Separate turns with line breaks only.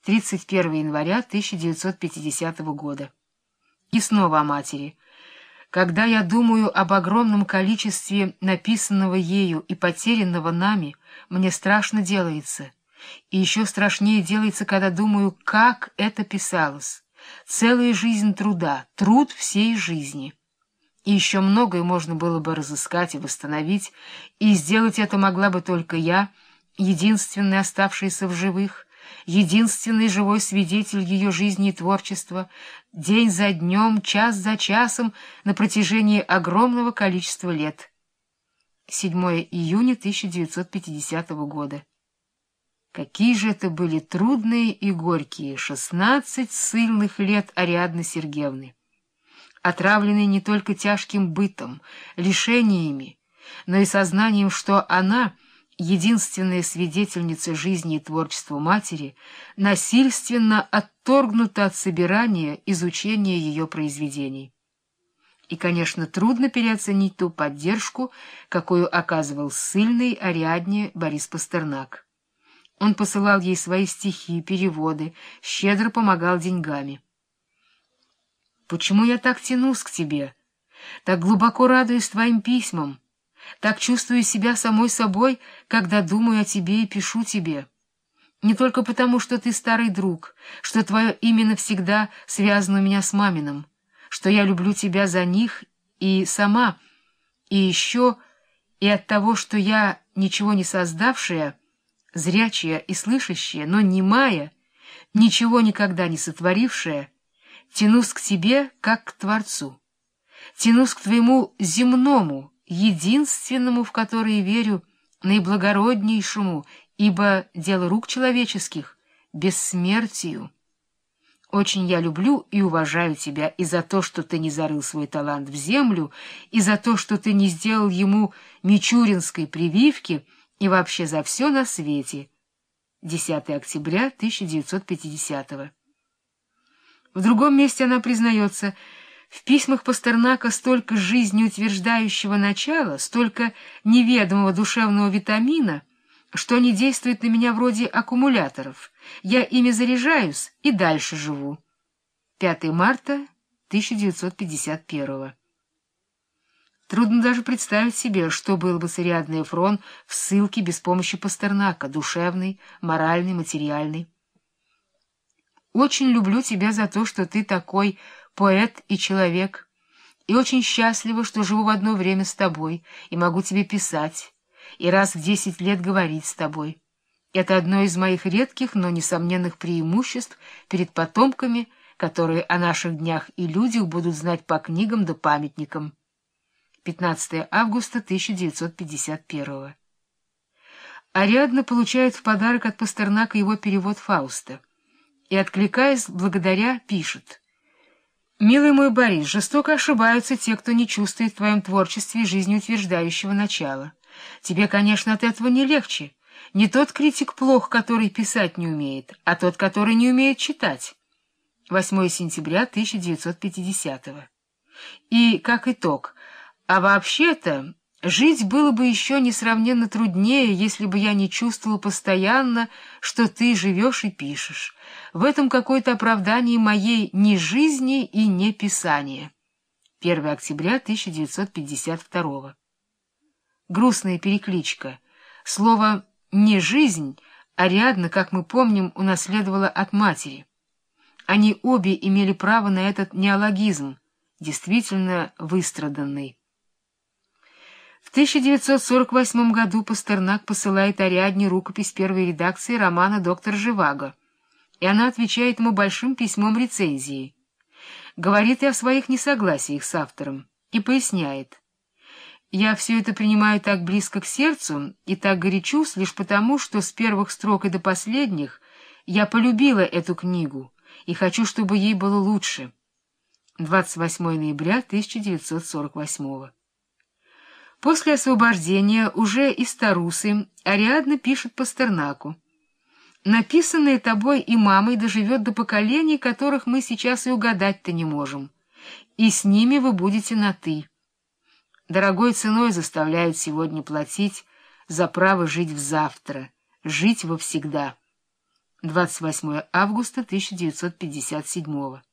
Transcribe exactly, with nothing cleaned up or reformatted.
тридцать первого января тысяча девятьсот пятидесятого года. И снова о матери. Когда я думаю об огромном количестве написанного ею и потерянного нами, мне страшно делается. И еще страшнее делается, когда думаю, как это писалось. Целая жизнь труда, труд всей жизни. И еще многое можно было бы разыскать и восстановить, и сделать это могла бы только я, единственный оставшийся в живых, единственный живой свидетель ее жизни и творчества, день за днем, час за часом на протяжении огромного количества лет. седьмого июня тысяча девятьсот пятидесятого года. Какие же это были трудные и горькие шестнадцать ссыльных лет Ариадны Сергеевны, отравленные не только тяжким бытом, лишениями, но и сознанием, что она, единственная свидетельница жизни и творчества матери, насильственно отторгнута от собирания, изучения ее произведений. И, конечно, трудно переоценить ту поддержку, какую оказывал ссыльной Ариадне Борис Пастернак. Он посылал ей свои стихи, переводы, щедро помогал деньгами. «Почему я так тянусь к тебе? Так глубоко радуюсь твоим письмам? Так чувствую себя самой собой, когда думаю о тебе и пишу тебе. Не только потому, что ты старый друг, что твое имя навсегда связано у меня с маминым, что я люблю тебя за них и сама, и еще и от того, что я, ничего не создавшая, зрячая и слышащая, но немая, ничего никогда не сотворившая, тянусь к тебе, как к Творцу, тянусь к твоему земному, единственному, в который верю, наиблагороднейшему, ибо дело рук человеческих, бессмертию. Очень я люблю и уважаю тебя и за то, что ты не зарыл свой талант в землю, и за то, что ты не сделал ему мичуринской прививки, и вообще за все на свете. десятого октября тысяча девятьсот пятидесятого. В другом месте она признается: в письмах Пастернака столько жизнеутверждающего начала, столько неведомого душевного витамина, что они действуют на меня вроде аккумуляторов. Я ими заряжаюсь и дальше живу. пятого марта тысяча девятьсот пятьдесят первого. Трудно даже представить себе, что было бы с Ариадной Эфрон в ссылке без помощи Пастернака, душевной, моральной, материальной. Очень люблю тебя за то, что ты такой поэт и человек, и очень счастлива, что живу в одно время с тобой и могу тебе писать, и раз в десять лет говорить с тобой. Это одно из моих редких, но несомненных преимуществ перед потомками, которые о наших днях и людях будут знать по книгам да памятникам. пятнадцатого августа тысяча девятьсот пятьдесят первого. Ариадна получает в подарок от Пастернака его перевод Фауста и, откликаясь благодаря, пишет: «Милый мой Борис, жестоко ошибаются те, кто не чувствует в твоем творчестве жизнеутверждающего начала. Тебе, конечно, от этого не легче. Не тот критик плох, который писать не умеет, а тот, который не умеет читать». восьмого сентября тысяча девятьсот пятидесятого. И, как итог, а вообще-то жить было бы еще несравненно труднее, если бы я не чувствовал постоянно, что ты живешь и пишешь. В этом какое-то оправдание моей не жизни и не писания. первого октября тысяча девятьсот пятьдесят второго. Грустная перекличка. Слово «не жизнь» Ариадна, как мы помним, унаследовала от матери. Они обе имели право на этот неологизм, действительно выстраданный. В тысяча девятьсот сорок восьмом году Пастернак посылает Ариадне рукопись первой редакции романа «Доктор Живаго», и она отвечает ему большим письмом рецензии. Говорит и о своих несогласиях с автором, и поясняет: «Я все это принимаю так близко к сердцу и так горячусь лишь потому, что с первых строк и до последних я полюбила эту книгу и хочу, чтобы ей было лучше». двадцать восьмого ноября тысяча девятьсот сорок восьмого. После освобождения уже из Тарусы Ариадна пишет Пастернаку: «Написанное тобой и мамой доживет до поколений, которых мы сейчас и угадать-то не можем, и с ними вы будете на «ты». Дорогой ценой заставляют сегодня платить за право жить в завтра, жить во всегда. двадцать восьмое августа тысяча девятьсот пятьдесят седьмого.